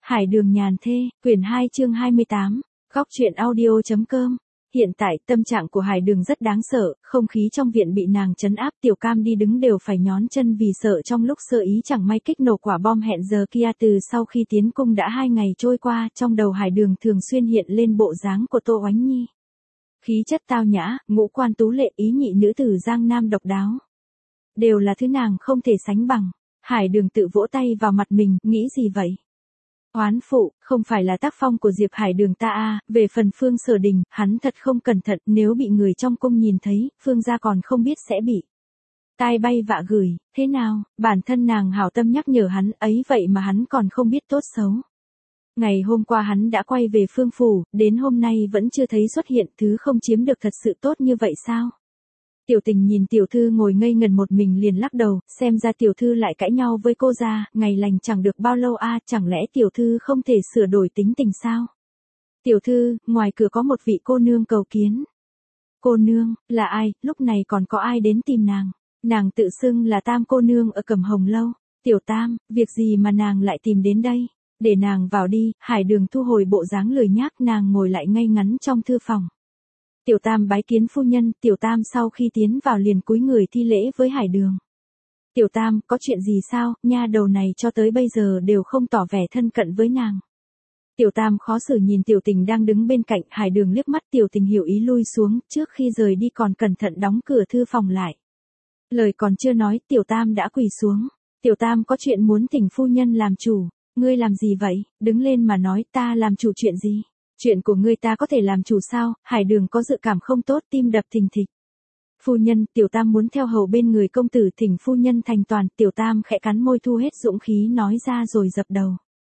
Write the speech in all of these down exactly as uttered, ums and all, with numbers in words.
Hải đường nhàn thê, quyển hai chương hai mươi tám, góc truyện audio.com. Hiện tại, tâm trạng của Hải đường rất đáng sợ, không khí trong viện bị nàng trấn áp, Tiểu Cam đi đứng đều phải nhón chân vì sợ trong lúc sơ ý chẳng may kích nổ quả bom hẹn giờ kia. Từ sau khi tiến cung đã hai ngày trôi qua, trong đầu Hải đường thường xuyên hiện lên bộ dáng của Tô Oánh Nhi. Khí chất tao nhã, ngũ quan tú lệ, ý nhị nữ tử giang nam độc đáo. Đều là thứ nàng không thể sánh bằng. Hải đường tự vỗ tay vào mặt mình, nghĩ gì vậy? Oán phụ, không phải là tác phong của Diệp Hải đường ta à, về phần Phương Sở Đình, hắn thật không cẩn thận, nếu bị người trong cung nhìn thấy, Phương gia còn không biết sẽ bị tai bay vạ gửi, thế nào, bản thân nàng hảo tâm nhắc nhở hắn, ấy vậy mà hắn còn không biết tốt xấu. Ngày hôm qua hắn đã quay về Phương phủ, đến hôm nay vẫn chưa thấy xuất hiện, thứ không chiếm được thật sự tốt như vậy sao? Tiểu Tình nhìn tiểu thư ngồi ngây ngần một mình liền lắc đầu, xem ra tiểu thư lại cãi nhau với cô gia, ngày lành chẳng được bao lâu a, à, chẳng lẽ tiểu thư không thể sửa đổi tính tình sao? Tiểu thư, ngoài cửa có một vị cô nương cầu kiến. Cô nương, là ai, lúc này còn có ai đến tìm nàng? Nàng tự xưng là Tam cô nương ở Cẩm Hồng lâu. Tiểu Tam, việc gì mà nàng lại tìm đến đây? Để nàng vào đi. Hải đường thu hồi bộ dáng lười nhác, nàng ngồi lại ngay ngắn trong thư phòng. Tiểu Tam bái kiến phu nhân. Tiểu Tam sau khi tiến vào liền cúi người thi lễ với Hải đường. Tiểu Tam, có chuyện gì sao? Nha đầu này cho tới bây giờ đều không tỏ vẻ thân cận với nàng. Tiểu Tam khó xử nhìn Tiểu Tình đang đứng bên cạnh. Hải đường liếc mắt, Tiểu Tình hiểu ý lui xuống, trước khi rời đi còn cẩn thận đóng cửa thư phòng lại. Lời còn chưa nói, Tiểu Tam đã quỳ xuống. Tiểu Tam có chuyện muốn thỉnh phu nhân làm chủ. Ngươi làm gì vậy? Đứng lên mà nói, ta làm chủ chuyện gì? Chuyện của ngươi ta có thể làm chủ sao? Hải đường có dự cảm không tốt, tim đập thình thịch. Phu nhân, Tiểu Tam muốn theo hầu bên người công tử, thỉnh phu nhân thành toàn. Tiểu Tam khẽ cắn môi thu hết dũng khí nói ra rồi dập đầu.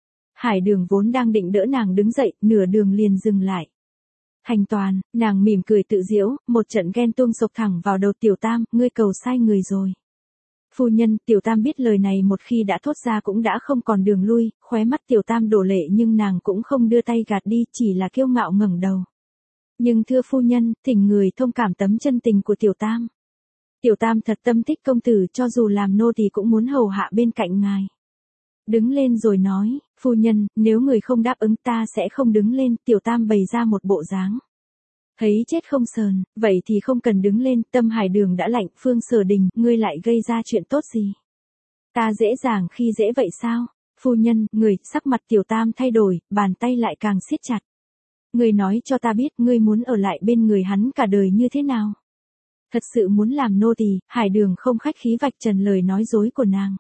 Hải đường vốn đang định đỡ nàng đứng dậy, nửa đường liền dừng lại. Thành toàn, nàng mỉm cười tự giễu, một trận ghen tuông sộc thẳng vào đầu. Tiểu Tam, ngươi cầu sai người rồi. Phu nhân, Tiểu Tam biết lời này một khi đã thốt ra cũng đã không còn đường lui, khóe mắt Tiểu Tam đổ lệ nhưng nàng cũng không đưa tay gạt đi, chỉ là kiêu ngạo ngẩng đầu. Nhưng thưa phu nhân, thỉnh người thông cảm tấm chân tình của Tiểu Tam. Tiểu Tam thật tâm thích công tử, cho dù làm nô thì cũng muốn hầu hạ bên cạnh ngài. Đứng lên rồi nói, phu nhân, nếu người không đáp ứng ta sẽ không đứng lên. Tiểu Tam bày ra một bộ dáng thấy chết không sờn, vậy thì không cần đứng lên. Tâm Hải đường đã lạnh. Phương Sở Đình, ngươi lại gây ra chuyện tốt gì? Ta dễ dàng khi dễ vậy sao? Phu nhân, người, sắc mặt Tiểu Tam thay đổi, bàn tay lại càng siết chặt. Ngươi nói cho ta biết, ngươi muốn ở lại bên người hắn cả đời như thế nào? Thật sự muốn làm nô tỳ? Hải đường không khách khí vạch trần lời nói dối của nàng.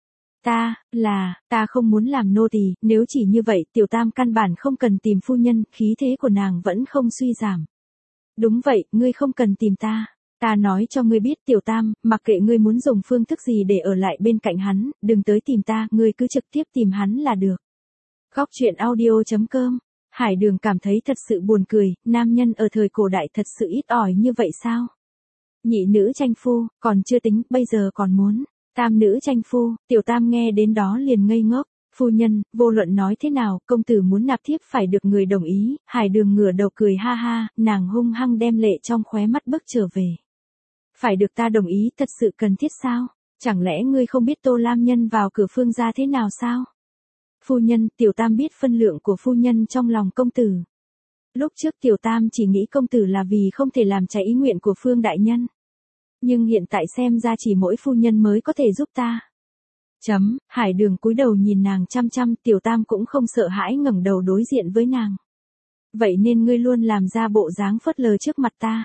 Ta, là, ta không muốn làm nô tỳ, nếu chỉ như vậy, Tiểu Tam căn bản không cần tìm phu nhân, khí thế của nàng vẫn không suy giảm. Đúng vậy, ngươi không cần tìm ta. Ta nói cho ngươi biết Tiểu Tam, mặc kệ ngươi muốn dùng phương thức gì để ở lại bên cạnh hắn, đừng tới tìm ta, ngươi cứ trực tiếp tìm hắn là được. Góc truyện audio.com. Hải đường cảm thấy thật sự buồn cười, nam nhân ở thời cổ đại thật sự ít ỏi như vậy sao? Nhị nữ tranh phu, còn chưa tính, bây giờ còn muốn tam nữ tranh phu. Tiểu Tam nghe đến đó liền ngây ngốc. Phu nhân, vô luận nói thế nào, công tử muốn nạp thiếp phải được người đồng ý. Hải đường ngửa đầu cười ha ha, nàng hung hăng đem lệ trong khóe mắt bước trở về. Phải được ta đồng ý, thật sự cần thiết sao? Chẳng lẽ ngươi không biết Tô Lam Nhân vào cửa Phương gia thế nào sao? Phu nhân, Tiểu Tam biết phân lượng của phu nhân trong lòng công tử. Lúc trước Tiểu Tam chỉ nghĩ công tử là vì không thể làm trái ý nguyện của Phương đại nhân. Nhưng hiện tại xem ra chỉ mỗi phu nhân mới có thể giúp ta. Chấm, Hải đường cúi đầu nhìn nàng chăm chăm. Tiểu Tam cũng không sợ hãi ngẩng đầu đối diện với nàng. Vậy nên ngươi luôn làm ra bộ dáng phớt lờ trước mặt ta.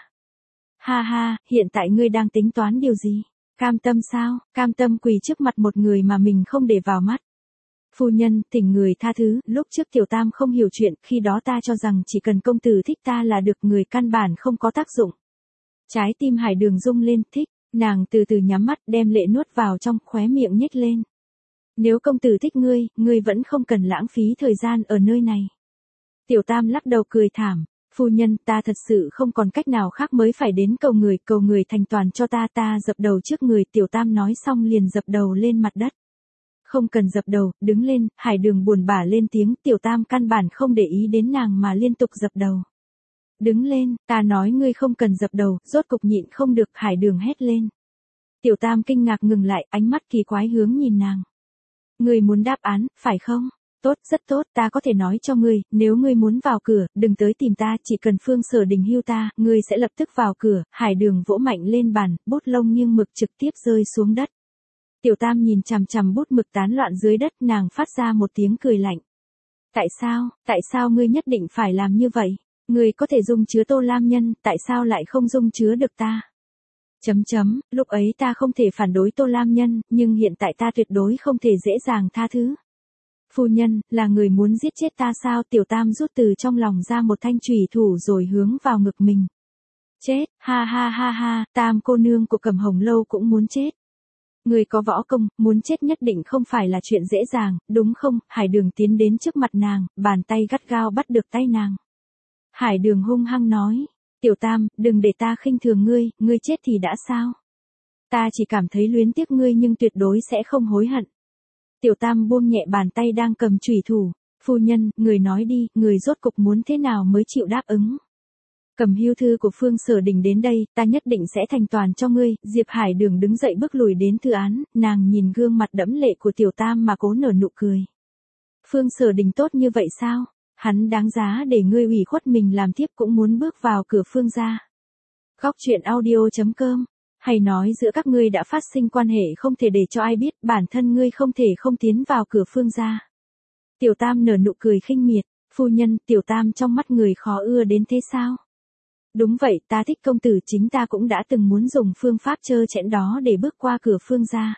Ha ha, hiện tại ngươi đang tính toán điều gì? Cam tâm sao? Cam tâm quỳ trước mặt một người mà mình không để vào mắt. Phu nhân, thỉnh người tha thứ, lúc trước Tiểu Tam không hiểu chuyện, khi đó ta cho rằng chỉ cần công tử thích ta là được, người căn bản không có tác dụng. Trái tim Hải đường rung lên, thích. Nàng từ từ nhắm mắt, đem lệ nuốt vào trong, khóe miệng nhếch lên. Nếu công tử thích ngươi, ngươi vẫn không cần lãng phí thời gian ở nơi này. Tiểu Tam lắc đầu cười thảm. Phu nhân, ta thật sự không còn cách nào khác mới phải đến cầu người, cầu người thành toàn cho ta, ta dập đầu trước người. Tiểu Tam nói xong liền dập đầu lên mặt đất. Không cần dập đầu, đứng lên. Hải đường buồn bã lên tiếng. Tiểu Tam căn bản không để ý đến nàng mà liên tục dập đầu. Đứng lên, ta nói ngươi không cần dập đầu, rốt cục nhịn không được. Hải đường hét lên. Tiểu Tam kinh ngạc ngừng lại, ánh mắt kỳ quái hướng nhìn nàng. Ngươi muốn đáp án, phải không? Tốt, rất tốt, ta có thể nói cho ngươi, nếu ngươi muốn vào cửa, đừng tới tìm ta, chỉ cần Phương Sở Đình hưu ta, ngươi sẽ lập tức vào cửa. Hải Đường vỗ mạnh lên bàn, bút lông nghiêng mực trực tiếp rơi xuống đất. Tiểu Tam nhìn chằm chằm bút mực tán loạn dưới đất, nàng phát ra một tiếng cười lạnh. Tại sao, tại sao ngươi nhất định phải làm như vậy? Ngươi có thể dung chứa Tô Lam Nhân, tại sao lại không dung chứa được ta? Chấm chấm, lúc ấy ta không thể phản đối Tô Lam Nhân, nhưng hiện tại ta tuyệt đối không thể dễ dàng tha thứ. Phu nhân, là người muốn giết chết ta sao? Tiểu Tam rút từ trong lòng ra một thanh chùy thủ rồi hướng vào ngực mình. Chết, ha ha ha ha, Tam cô nương của Cẩm Hồng Lâu cũng muốn chết. Người có võ công, muốn chết nhất định không phải là chuyện dễ dàng, đúng không? Hải Đường tiến đến trước mặt nàng, bàn tay gắt gao bắt được tay nàng. Hải Đường hung hăng nói, Tiểu Tam, đừng để ta khinh thường ngươi, ngươi chết thì đã sao? Ta chỉ cảm thấy luyến tiếc ngươi nhưng tuyệt đối sẽ không hối hận. Tiểu Tam buông nhẹ bàn tay đang cầm chùy thủ. Phu nhân, người nói đi, người rốt cục muốn thế nào mới chịu đáp ứng? Cầm hưu thư của Phương Sở Đình đến đây, ta nhất định sẽ thành toàn cho ngươi. Diệp Hải Đường đứng dậy bước lùi đến thư án, nàng nhìn gương mặt đẫm lệ của Tiểu Tam mà cố nở nụ cười. Phương Sở Đình tốt như vậy sao? Hắn đáng giá để ngươi ủy khuất mình làm thiếp cũng muốn bước vào cửa Phương gia. Góc truyện audio chấm com. Hay nói giữa các ngươi đã phát sinh quan hệ không thể để cho ai biết, bản thân ngươi không thể không tiến vào cửa Phương gia. Tiểu Tam nở nụ cười khinh miệt, phu nhân, Tiểu Tam trong mắt người khó ưa đến thế sao? Đúng vậy, ta thích công tử, chính ta cũng đã từng muốn dùng phương pháp trơ trẽn đó để bước qua cửa Phương gia.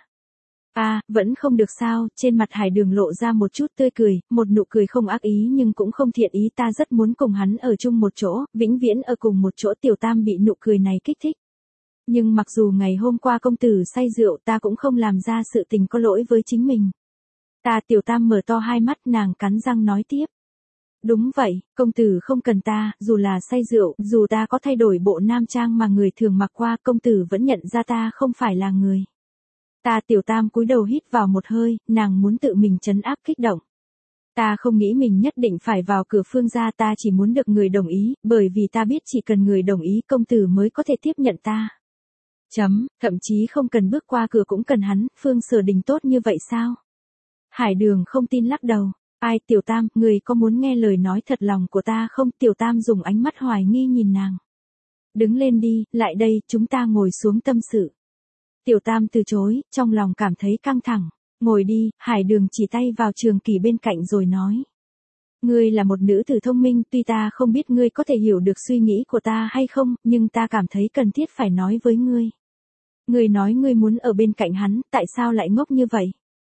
À, vẫn không được sao? Trên mặt Hải Đường lộ ra một chút tươi cười, một nụ cười không ác ý nhưng cũng không thiện ý, ta rất muốn cùng hắn ở chung một chỗ, vĩnh viễn ở cùng một chỗ. Tiểu Tam bị nụ cười này kích thích. Nhưng mặc dù ngày hôm qua công tử say rượu, ta cũng không làm ra sự tình có lỗi với chính mình. Ta Tiểu Tam mở to hai mắt, nàng cắn răng nói tiếp. Đúng vậy, công tử không cần ta, dù là say rượu, dù ta có thay đổi bộ nam trang mà người thường mặc qua, công tử vẫn nhận ra ta không phải là người. Ta Tiểu Tam cúi đầu hít vào một hơi, nàng muốn tự mình trấn áp kích động. Ta không nghĩ mình nhất định phải vào cửa Phương gia, ta chỉ muốn được người đồng ý, bởi vì ta biết chỉ cần người đồng ý công tử mới có thể tiếp nhận ta. Chấm, thậm chí không cần bước qua cửa cũng cần hắn. Phương Sở Đình tốt như vậy sao? Hải Đường không tin lắc đầu. Ai? Tiểu Tam, người có muốn nghe lời nói thật lòng của ta không? Tiểu Tam dùng ánh mắt hoài nghi nhìn nàng. Đứng lên đi, lại đây, chúng ta ngồi xuống tâm sự. Tiểu Tam từ chối, trong lòng cảm thấy căng thẳng. Ngồi đi. Hải Đường chỉ tay vào Trường Kỳ bên cạnh rồi nói. Ngươi là một nữ tử thông minh, tuy ta không biết ngươi có thể hiểu được suy nghĩ của ta hay không, nhưng ta cảm thấy cần thiết phải nói với ngươi. Ngươi nói ngươi muốn ở bên cạnh hắn, tại sao lại ngốc như vậy?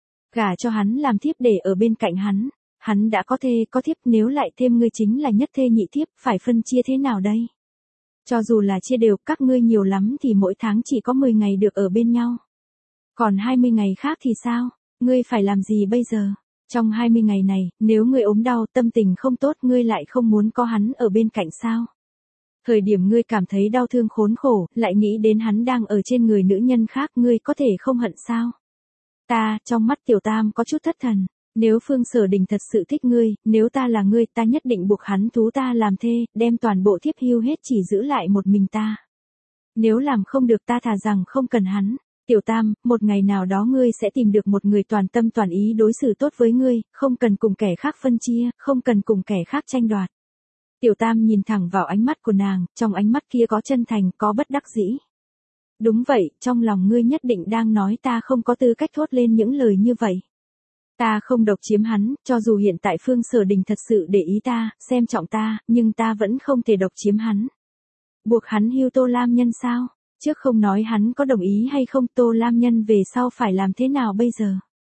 Gả cho hắn làm thiếp để ở bên cạnh hắn. Hắn đã có thê có thiếp, nếu lại thêm ngươi chính là nhất thê nhị thiếp, phải phân chia thế nào đây? Cho dù là chia đều, các ngươi nhiều lắm thì mỗi tháng chỉ có mười ngày được ở bên nhau. Còn hai mươi ngày khác thì sao? Ngươi phải làm gì bây giờ? Trong hai mươi ngày này, nếu ngươi ốm đau, tâm tình không tốt, ngươi lại không muốn có hắn ở bên cạnh sao? Thời điểm ngươi cảm thấy đau thương khốn khổ, lại nghĩ đến hắn đang ở trên người nữ nhân khác, ngươi có thể không hận sao? Ta, trong mắt Tiểu Tam có chút thất thần. Nếu Phương Sở Đình thật sự thích ngươi, nếu ta là ngươi, ta nhất định buộc hắn thú ta làm thê, đem toàn bộ thiếp hưu hết chỉ giữ lại một mình ta. Nếu làm không được ta thà rằng không cần hắn. Tiểu Tam, một ngày nào đó ngươi sẽ tìm được một người toàn tâm toàn ý đối xử tốt với ngươi, không cần cùng kẻ khác phân chia, không cần cùng kẻ khác tranh đoạt. Tiểu Tam nhìn thẳng vào ánh mắt của nàng, trong ánh mắt kia có chân thành, có bất đắc dĩ. Đúng vậy, trong lòng ngươi nhất định đang nói ta không có tư cách thốt lên những lời như vậy. Ta không độc chiếm hắn, cho dù hiện tại Phương Sở Đình thật sự để ý ta, xem trọng ta, nhưng ta vẫn không thể độc chiếm hắn. Buộc hắn hưu Tô Lam Nhân sao? Trước không nói hắn có đồng ý hay không, Tô Lam Nhân về sau phải làm thế nào bây giờ?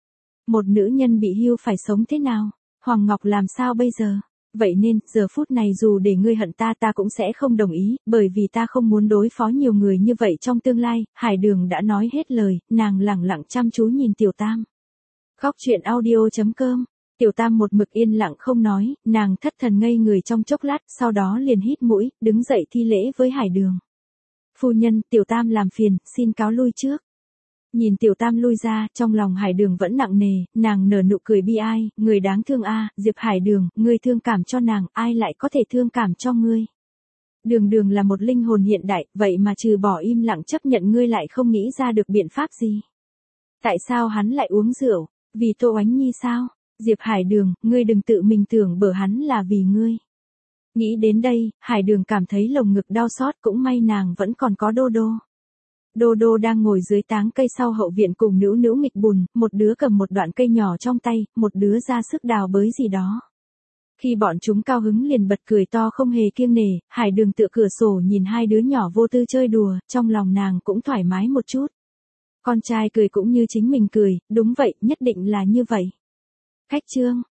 Một nữ nhân bị hưu phải sống thế nào? Hoàng Ngọc làm sao bây giờ? Vậy nên, giờ phút này dù để ngươi hận ta ta cũng sẽ không đồng ý, bởi vì ta không muốn đối phó nhiều người như vậy trong tương lai. Hải Đường đã nói hết lời, nàng lẳng lặng chăm chú nhìn Tiểu Tam. Góc truyện audio chấm com. Tiểu Tam một mực yên lặng không nói, nàng thất thần ngây người trong chốc lát, sau đó liền hít mũi, đứng dậy thi lễ với Hải Đường. Phu nhân, Tiểu Tam làm phiền, xin cáo lui trước. Nhìn Tiểu Tam lui ra, trong lòng Hải Đường vẫn nặng nề, nàng nở nụ cười bi ai, người đáng thương a, Diệp Hải Đường, ngươi thương cảm cho nàng, ai lại có thể thương cảm cho ngươi. Đường Đường là một linh hồn hiện đại, vậy mà trừ bỏ im lặng chấp nhận ngươi lại không nghĩ ra được biện pháp gì. Tại sao hắn lại uống rượu? Vì Tô Oánh Nhi sao? Diệp Hải Đường, ngươi đừng tự mình tưởng bở hắn là vì ngươi. Nghĩ đến đây, Hải Đường cảm thấy lồng ngực đau xót, cũng may nàng vẫn còn có Đô Đô. Đô Đô đang ngồi dưới táng cây sau hậu viện cùng Nữu Nữu nghịch bùn, một đứa cầm một đoạn cây nhỏ trong tay, một đứa ra sức đào bới gì đó. Khi bọn chúng cao hứng liền bật cười to không hề kiêng nể, Hải Đường tựa cửa sổ nhìn hai đứa nhỏ vô tư chơi đùa, trong lòng nàng cũng thoải mái một chút. Con trai cười cũng như chính mình cười, đúng vậy, nhất định là như vậy. Khách trương.